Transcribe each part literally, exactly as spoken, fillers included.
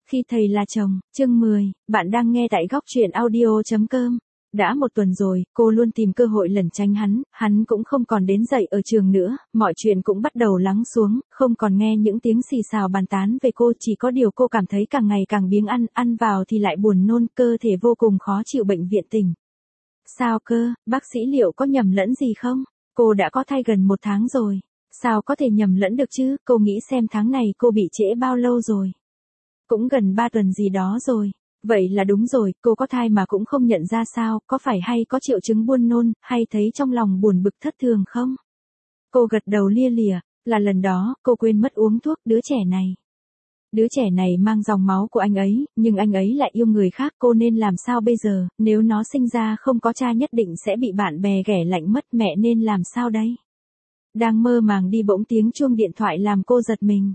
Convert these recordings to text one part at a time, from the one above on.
Khi thầy là chồng, chương mười, bạn đang nghe tại góc truyện audio.com. Đã một tuần rồi, cô luôn tìm cơ hội lẩn tránh hắn, hắn cũng không còn đến dạy ở trường nữa, mọi chuyện cũng bắt đầu lắng xuống, không còn nghe những tiếng xì xào bàn tán về cô, chỉ có điều cô cảm thấy càng ngày càng biếng ăn, ăn vào thì lại buồn nôn, cơ thể vô cùng khó chịu. Bệnh viện tỉnh. Sao cơ, bác sĩ liệu có nhầm lẫn gì không? Cô đã có thai gần một tháng rồi. Sao có thể nhầm lẫn được chứ, cô nghĩ xem tháng này cô bị trễ bao lâu rồi. Cũng gần ba tuần gì đó rồi. Vậy là đúng rồi, cô có thai mà cũng không nhận ra sao, có phải hay có triệu chứng buồn nôn, hay thấy trong lòng buồn bực thất thường không? Cô gật đầu lia lịa, là lần đó, cô quên mất uống thuốc đứa trẻ này. Đứa trẻ này mang dòng máu của anh ấy, nhưng anh ấy lại yêu người khác, cô nên làm sao bây giờ, nếu nó sinh ra không có cha nhất định sẽ bị bạn bè ghẻ lạnh mất, mẹ nên làm sao đây? Đang mơ màng đi bỗng tiếng chuông điện thoại làm cô giật mình.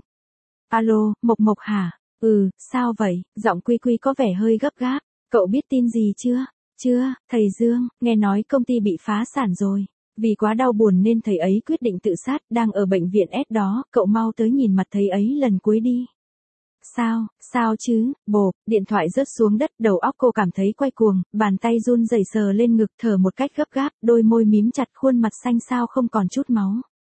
Alo, Mộc Mộc hả? Ừ, sao vậy? Giọng Quy Quy có vẻ hơi gấp gáp. Cậu biết tin gì chưa? Chưa, thầy Dương, nghe nói công ty bị phá sản rồi. Vì quá đau buồn nên thầy ấy quyết định tự sát, đang ở bệnh viện S đó, cậu mau tới nhìn mặt thầy ấy lần cuối đi. Sao, sao chứ, bộp, điện thoại rớt xuống đất, đầu óc cô cảm thấy quay cuồng, bàn tay run rẩy sờ lên ngực, thở một cách gấp gáp, đôi môi mím chặt, khuôn mặt xanh xao không còn chút máu.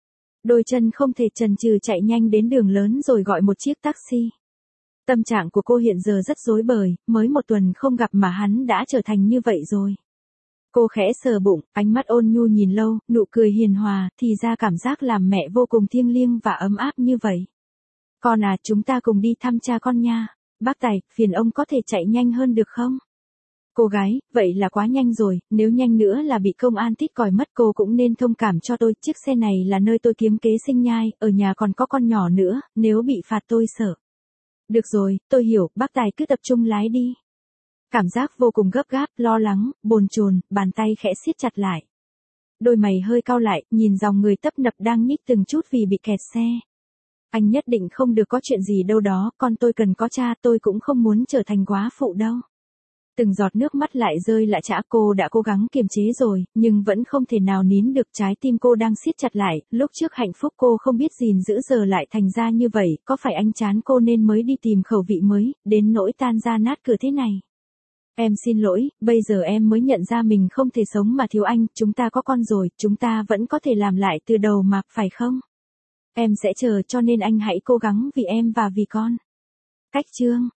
Đôi chân không thể chần chừ chạy nhanh đến đường lớn rồi gọi một chiếc taxi. Tâm trạng của cô hiện giờ rất rối bời, mới một tuần không gặp mà hắn đã trở thành như vậy rồi. Cô khẽ sờ bụng, ánh mắt ôn nhu nhìn lâu, nụ cười hiền hòa, thì ra cảm giác làm mẹ vô cùng thiêng liêng và ấm áp như vậy. Con à, chúng ta cùng đi thăm cha con nha. Bác Tài, phiền ông có thể chạy nhanh hơn được không? Cô gái, vậy là quá nhanh rồi, nếu nhanh nữa là bị công an tít còi mất, cô cũng nên thông cảm cho tôi, chiếc xe này là nơi tôi kiếm kế sinh nhai, ở nhà còn có con nhỏ nữa, nếu bị phạt tôi sợ. Được rồi, tôi hiểu, bác Tài cứ tập trung lái đi. Cảm giác vô cùng gấp gáp, lo lắng, bồn chồn, bàn tay khẽ siết chặt lại. Đôi mày hơi cau lại, nhìn dòng người tấp nập đang nhích từng chút vì bị kẹt xe. Anh nhất định không được có chuyện gì đâu đó, con tôi cần có cha, tôi cũng không muốn trở thành góa phụ đâu. Từng giọt nước mắt lại rơi lạ chã, cô đã cố gắng kiềm chế rồi, nhưng vẫn không thể nào nín được, trái tim cô đang siết chặt lại, lúc trước hạnh phúc cô không biết gìn giữ giờ lại thành ra như vậy, có phải anh chán cô nên mới đi tìm khẩu vị mới, đến nỗi tan ra nát cửa thế này. Em xin lỗi, bây giờ em mới nhận ra mình không thể sống mà thiếu anh, chúng ta có con rồi, chúng ta vẫn có thể làm lại từ đầu mà, phải không? Em sẽ chờ, cho nên anh hãy cố gắng vì em và vì con. Cách chương